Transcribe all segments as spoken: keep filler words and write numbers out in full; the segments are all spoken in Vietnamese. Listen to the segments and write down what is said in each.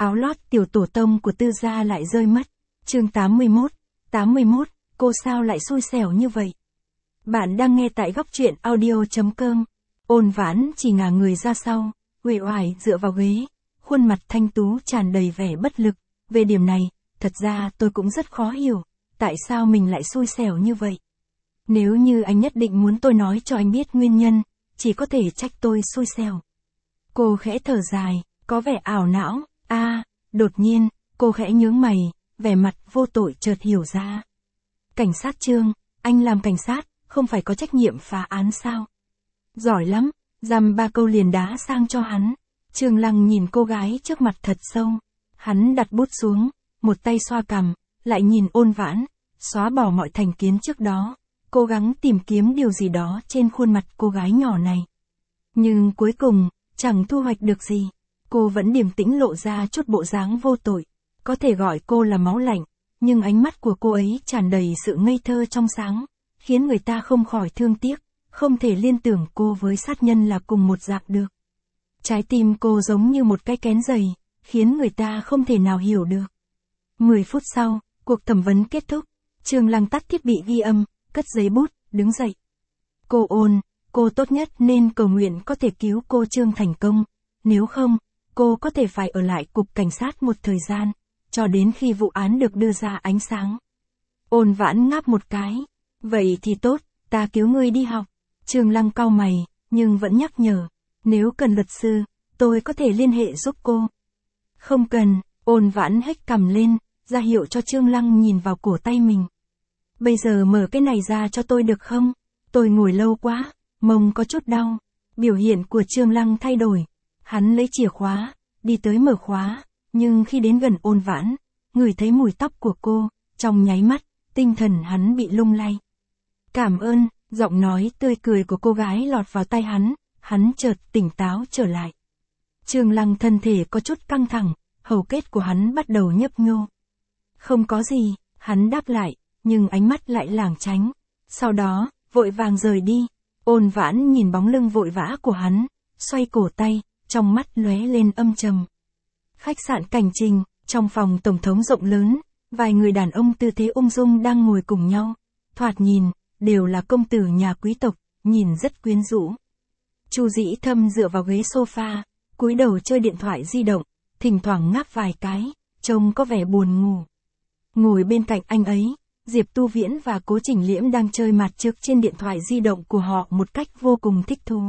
Áo lót tiểu tổ tông của Tư gia lại rơi mất. Chương tám mươi mốt, tám mươi mốt, cô sao lại xui xẻo như vậy? Bạn đang nghe tại góc truyện audio chấm com. Ôn Vãn chỉ ngả người ra sau, uể oải dựa vào ghế, khuôn mặt thanh tú tràn đầy vẻ bất lực. Về điểm này, thật ra tôi cũng rất khó hiểu, tại sao mình lại xui xẻo như vậy. Nếu như anh nhất định muốn tôi nói cho anh biết nguyên nhân, chỉ có thể trách tôi xui xẻo. Cô khẽ thở dài, có vẻ ảo não. A, à, đột nhiên, cô khẽ nhướng mày, vẻ mặt vô tội chợt hiểu ra. Cảnh sát Trương, anh làm cảnh sát, không phải có trách nhiệm phá án sao? Giỏi lắm, dăm ba câu liền đá sang cho hắn. Trương Lăng nhìn cô gái trước mặt thật sâu. Hắn đặt bút xuống, một tay xoa cằm, lại nhìn Ôn Vãn, xóa bỏ mọi thành kiến trước đó, cố gắng tìm kiếm điều gì đó trên khuôn mặt cô gái nhỏ này. Nhưng cuối cùng, chẳng thu hoạch được gì. Cô vẫn điềm tĩnh lộ ra chút bộ dáng vô tội. Có thể gọi cô là máu lạnh, nhưng ánh mắt của cô ấy tràn đầy sự ngây thơ trong sáng, khiến người ta không khỏi thương tiếc, không thể liên tưởng cô với sát nhân là cùng một dạng được. Trái tim cô giống như một cái kén dày, khiến người ta không thể nào hiểu được. Mười phút sau, cuộc thẩm vấn kết thúc, Trương Lăng tắt thiết bị ghi âm, cất giấy bút, đứng dậy. Cô Ôn, cô tốt nhất nên cầu nguyện có thể cứu cô Trương thành công, nếu không, cô có thể phải ở lại cục cảnh sát một thời gian, cho đến khi vụ án được đưa ra ánh sáng. Ôn Vãn ngáp một cái. Vậy thì tốt, ta cứu ngươi đi học. Trương Lăng cau mày, nhưng vẫn nhắc nhở. Nếu cần luật sư, tôi có thể liên hệ giúp cô. Không cần, Ôn Vãn hếch cằm lên, ra hiệu cho Trương Lăng nhìn vào cổ tay mình. Bây giờ mở cái này ra cho tôi được không? Tôi ngồi lâu quá, mông có chút đau. Biểu hiện của Trương Lăng thay đổi. Hắn lấy chìa khóa, đi tới mở khóa, nhưng khi đến gần Ôn Vãn, ngửi thấy mùi tóc của cô, trong nháy mắt, tinh thần hắn bị lung lay. Cảm ơn, giọng nói tươi cười của cô gái lọt vào tai hắn, hắn chợt tỉnh táo trở lại. Trương Lăng thân thể có chút căng thẳng, hầu kết của hắn bắt đầu nhấp nhô. Không có gì, hắn đáp lại, nhưng ánh mắt lại lảng tránh. Sau đó, vội vàng rời đi. Ôn Vãn nhìn bóng lưng vội vã của hắn, xoay cổ tay, trong mắt lóe lên âm trầm. Khách sạn Cảnh Trình, trong phòng tổng thống rộng lớn, vài người đàn ông tư thế ung dung đang ngồi cùng nhau. Thoạt nhìn, đều là công tử nhà quý tộc, nhìn rất quyến rũ. Chu Dĩ Thâm dựa vào ghế sofa, cúi đầu chơi điện thoại di động, thỉnh thoảng ngáp vài cái, trông có vẻ buồn ngủ. Ngồi bên cạnh anh ấy, Diệp Tu Viễn và Cố Trình Liễm đang chơi mặt trược trên điện thoại di động của họ một cách vô cùng thích thú.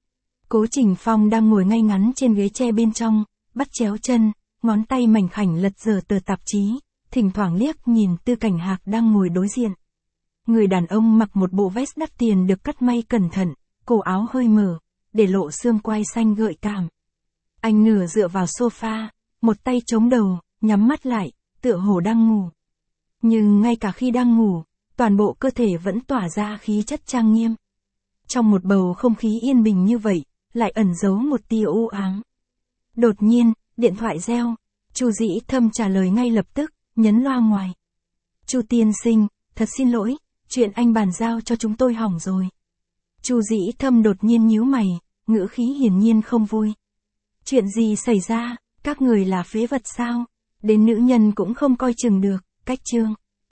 Cố Trình Phong đang ngồi ngay ngắn trên ghế tre bên trong, bắt chéo chân, ngón tay mảnh khảnh lật dở tờ tạp chí, thỉnh thoảng liếc nhìn Tư Cảnh Hạc đang ngồi đối diện. Người đàn ông mặc một bộ vest đắt tiền được cắt may cẩn thận, cổ áo hơi mở, để lộ xương quai xanh gợi cảm. Anh nửa dựa vào sofa, một tay chống đầu, nhắm mắt lại, tựa hồ đang ngủ. Nhưng ngay cả khi đang ngủ, toàn bộ cơ thể vẫn tỏa ra khí chất trang nghiêm. Trong một bầu không khí yên bình như vậy, lại ẩn giấu một tia u ám. Đột nhiên, điện thoại reo, Chu Dĩ Thâm trả lời ngay lập tức, nhấn loa ngoài. Chu tiên sinh, thật xin lỗi, chuyện anh bàn giao cho chúng tôi hỏng rồi. Chu Dĩ Thâm đột nhiên nhíu mày, ngữ khí hiển nhiên không vui. Chuyện gì xảy ra, các người là phế vật sao? Đến nữ nhân cũng không coi chừng được, cách Trương